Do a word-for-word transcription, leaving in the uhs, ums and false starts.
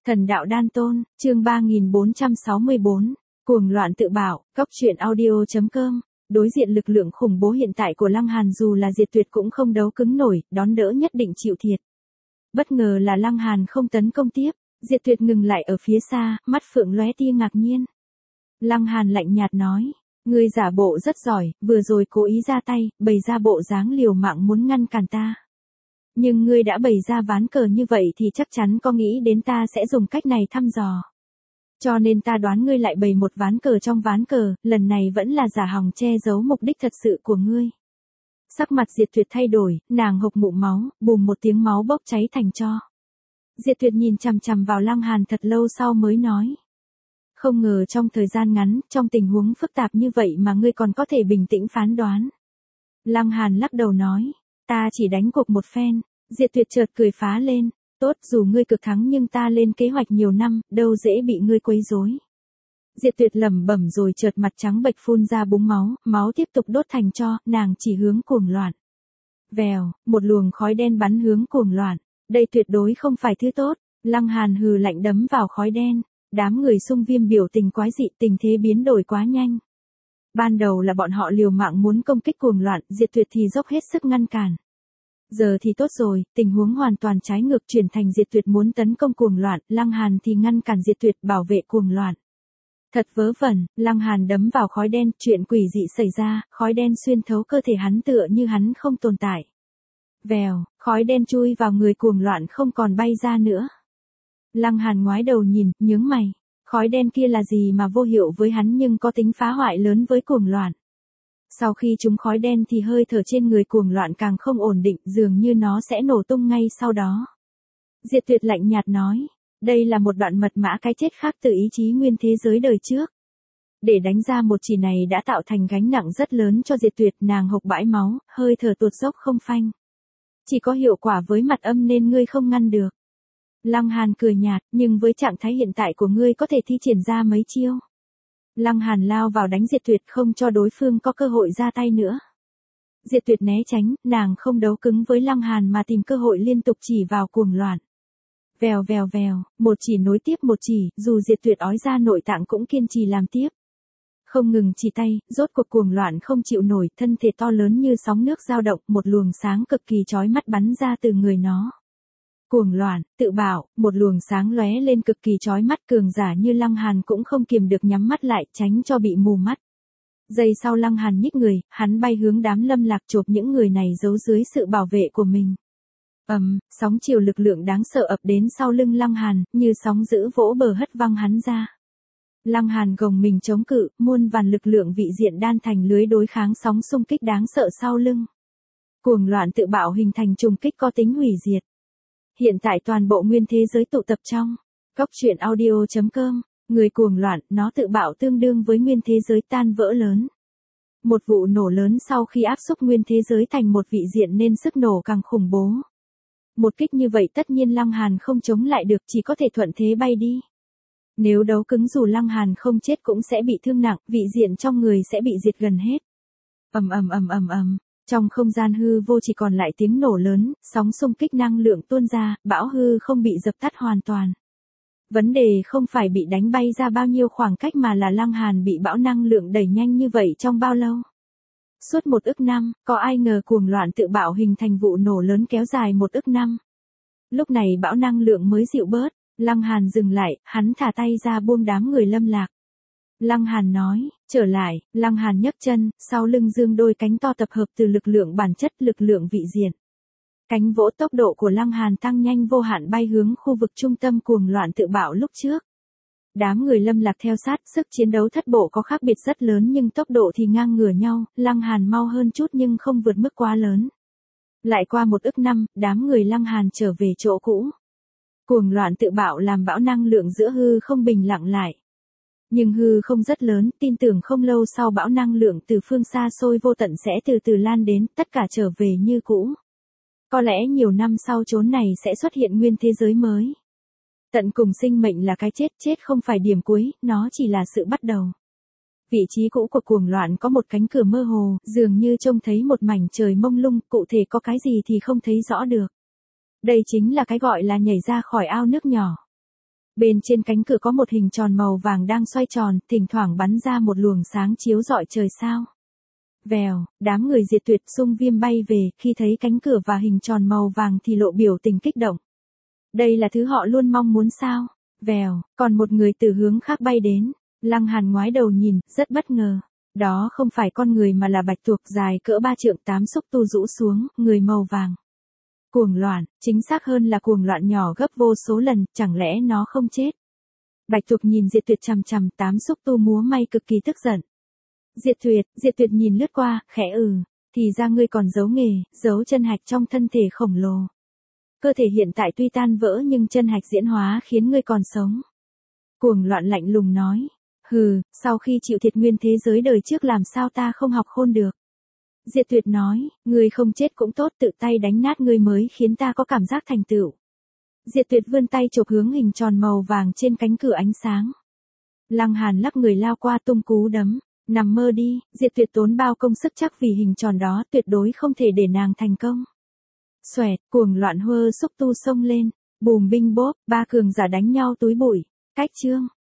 Thần đạo đan tôn, chương ba nghìn bốn trăm sáu mươi bốn, cuồng loạn tự bảo, góc truyện audio.com. Đối diện lực lượng khủng bố hiện tại của Lăng Hàn dù là Diệt Tuyệt cũng không đấu cứng nổi, đón đỡ nhất định chịu thiệt. Bất ngờ là Lăng Hàn không tấn công tiếp, Diệt Tuyệt ngừng lại ở phía xa, mắt phượng lóe tia ngạc nhiên. Lăng Hàn lạnh nhạt nói, ngươi giả bộ rất giỏi, vừa rồi cố ý ra tay, bày ra bộ dáng liều mạng muốn ngăn cản ta. Nhưng ngươi đã bày ra ván cờ như vậy thì chắc chắn có nghĩ đến ta sẽ dùng cách này thăm dò. Cho nên ta đoán ngươi lại bày một ván cờ trong ván cờ, lần này vẫn là giả hòng che giấu mục đích thật sự của ngươi. Sắc mặt Diệt Tuyệt thay đổi, nàng hộc ngụm máu, bùm một tiếng máu bốc cháy thành tro. Diệt Tuyệt nhìn chằm chằm vào Lăng Hàn thật lâu sau mới nói. Không ngờ trong thời gian ngắn, trong tình huống phức tạp như vậy mà ngươi còn có thể bình tĩnh phán đoán. Lăng Hàn lắc đầu nói, ta chỉ đánh cuộc một phen. Diệt Tuyệt chợt cười phá lên, tốt dù ngươi cực thắng nhưng ta lên kế hoạch nhiều năm, đâu dễ bị ngươi quấy rối. Diệt Tuyệt lẩm bẩm rồi chợt mặt trắng bệch phun ra búng máu, máu tiếp tục đốt thành tro, nàng chỉ hướng cuồng loạn. Vèo, một luồng khói đen bắn hướng cuồng loạn, đây tuyệt đối không phải thứ tốt. Lăng Hàn hừ lạnh đấm vào khói đen, đám người xung viêm biểu tình quái dị, tình thế biến đổi quá nhanh. Ban đầu là bọn họ liều mạng muốn công kích cuồng loạn, Diệt Tuyệt thì dốc hết sức ngăn cản. Giờ thì tốt rồi, tình huống hoàn toàn trái ngược chuyển thành Diệt Tuyệt muốn tấn công cuồng loạn, Lăng Hàn thì ngăn cản Diệt Tuyệt bảo vệ cuồng loạn. Thật vớ vẩn, Lăng Hàn đấm vào khói đen, chuyện quỷ dị xảy ra, khói đen xuyên thấu cơ thể hắn tựa như hắn không tồn tại. Vèo, khói đen chui vào người cuồng loạn không còn bay ra nữa. Lăng Hàn ngoái đầu nhìn, nhướng mày, khói đen kia là gì mà vô hiệu với hắn nhưng có tính phá hoại lớn với cuồng loạn. Sau khi trúng khói đen thì hơi thở trên người cuồng loạn càng không ổn định, dường như nó sẽ nổ tung ngay sau đó. Diệt Tuyệt lạnh nhạt nói, đây là một đoạn mật mã cái chết khác từ ý chí nguyên thế giới đời trước. Để đánh ra một chỉ này đã tạo thành gánh nặng rất lớn cho Diệt Tuyệt, nàng hộc bãi máu, hơi thở tuột dốc không phanh. Chỉ có hiệu quả với mặt âm nên ngươi không ngăn được. Lăng Hàn cười nhạt, nhưng với trạng thái hiện tại của ngươi có thể thi triển ra mấy chiêu. Lăng Hàn lao vào đánh Diệt Tuyệt không cho đối phương có cơ hội ra tay nữa. Diệt Tuyệt né tránh, nàng không đấu cứng với Lăng Hàn mà tìm cơ hội liên tục chỉ vào cuồng loạn. Vèo vèo vèo, một chỉ nối tiếp một chỉ, dù Diệt Tuyệt ói ra nội tạng cũng kiên trì làm tiếp. Không ngừng chỉ tay, rốt cuộc cuồng loạn không chịu nổi, thân thể to lớn như sóng nước dao động, một luồng sáng cực kỳ chói mắt bắn ra từ người nó. Cuồng loạn, tự bảo, một luồng sáng lóe lên cực kỳ chói mắt, cường giả như Lăng Hàn cũng không kiềm được nhắm mắt lại, tránh cho bị mù mắt. Giây sau Lăng Hàn nhích người, hắn bay hướng đám lâm lạc chộp những người này giấu dưới sự bảo vệ của mình. Ầm, um, sóng chiều lực lượng đáng sợ ập đến sau lưng Lăng Hàn, như sóng dữ vỗ bờ hất văng hắn ra. Lăng Hàn gồng mình chống cự, muôn vàn lực lượng vị diện đan thành lưới đối kháng sóng xung kích đáng sợ sau lưng. Cuồng loạn tự bạo hình thành trùng kích có tính hủy diệt. Hiện tại toàn bộ nguyên thế giới tụ tập trong góc truyện audio.com, người cuồng loạn, nó tự bạo tương đương với nguyên thế giới tan vỡ lớn. Một vụ nổ lớn sau khi áp xúc nguyên thế giới thành một vị diện nên sức nổ càng khủng bố. Một kích như vậy tất nhiên Lăng Hàn không chống lại được, chỉ có thể thuận thế bay đi. Nếu đấu cứng dù Lăng Hàn không chết cũng sẽ bị thương nặng, vị diện trong người sẽ bị diệt gần hết. Ầm ầm ầm ầm ầm. Trong không gian hư vô chỉ còn lại tiếng nổ lớn, sóng xung kích năng lượng tuôn ra, bão hư không bị dập tắt hoàn toàn. Vấn đề không phải bị đánh bay ra bao nhiêu khoảng cách mà là Lăng Hàn bị bão năng lượng đẩy nhanh như vậy trong bao lâu. Suốt một ức năm, có ai ngờ cuồng loạn tự bạo hình thành vụ nổ lớn kéo dài một ức năm. Lúc này bão năng lượng mới dịu bớt, Lăng Hàn dừng lại, hắn thả tay ra buông đám người lâm lạc. Lăng Hàn nói, trở lại, Lăng Hàn nhấc chân, sau lưng dương đôi cánh to tập hợp từ lực lượng bản chất lực lượng vị diện. Cánh vỗ tốc độ của Lăng Hàn tăng nhanh vô hạn bay hướng khu vực trung tâm cuồng loạn tự bạo lúc trước. Đám người lâm lạc theo sát, sức chiến đấu thất bộ có khác biệt rất lớn nhưng tốc độ thì ngang ngửa nhau, Lăng Hàn mau hơn chút nhưng không vượt mức quá lớn. Lại qua một ức năm, đám người Lăng Hàn trở về chỗ cũ. Cuồng loạn tự bạo làm bão năng lượng giữa hư không bình lặng lại. Nhưng hư không rất lớn, tin tưởng không lâu sau bão năng lượng từ phương xa xôi vô tận sẽ từ từ lan đến, tất cả trở về như cũ. Có lẽ nhiều năm sau chốn này sẽ xuất hiện nguyên thế giới mới. Tận cùng sinh mệnh là cái chết, chết không phải điểm cuối, nó chỉ là sự bắt đầu. Vị trí cũ của cuồng loạn có một cánh cửa mơ hồ, dường như trông thấy một mảnh trời mông lung, cụ thể có cái gì thì không thấy rõ được. Đây chính là cái gọi là nhảy ra khỏi ao nước nhỏ. Bên trên cánh cửa có một hình tròn màu vàng đang xoay tròn, thỉnh thoảng bắn ra một luồng sáng chiếu rọi trời sao. Vèo, đám người Diệt Tuyệt xung viêm bay về, khi thấy cánh cửa và hình tròn màu vàng thì lộ biểu tình kích động. Đây là thứ họ luôn mong muốn sao? Vèo, còn một người từ hướng khác bay đến. Lăng Hàn ngoái đầu nhìn, rất bất ngờ. Đó không phải con người mà là bạch tuộc dài cỡ ba trượng tám xúc tu rũ xuống, người màu vàng. Cuồng loạn, chính xác hơn là cuồng loạn nhỏ gấp vô số lần, chẳng lẽ nó không chết? Bạch tuộc nhìn Diệt Tuyệt chằm chằm, tám xúc tu múa may cực kỳ tức giận. Diệt Tuyệt, Diệt Tuyệt nhìn lướt qua, khẽ ừ, thì ra ngươi còn giấu nghề, giấu chân hạch trong thân thể khổng lồ. Cơ thể hiện tại tuy tan vỡ nhưng chân hạch diễn hóa khiến ngươi còn sống. Cuồng loạn lạnh lùng nói, hừ, sau khi chịu thiệt nguyên thế giới đời trước làm sao ta không học khôn được. Diệt Tuyệt nói, ngươi không chết cũng tốt, tự tay đánh nát ngươi mới khiến ta có cảm giác thành tựu. Diệt Tuyệt vươn tay chộp hướng hình tròn màu vàng trên cánh cửa ánh sáng. Lăng Hàn lắc người lao qua tung cú đấm, nằm mơ đi, Diệt Tuyệt tốn bao công sức chắc vì hình tròn đó tuyệt đối không thể để nàng thành công. Xoẹt, cuồng loạn hơ xúc tu xông lên, bùm binh bốp, ba cường giả đánh nhau túi bụi, cách chương.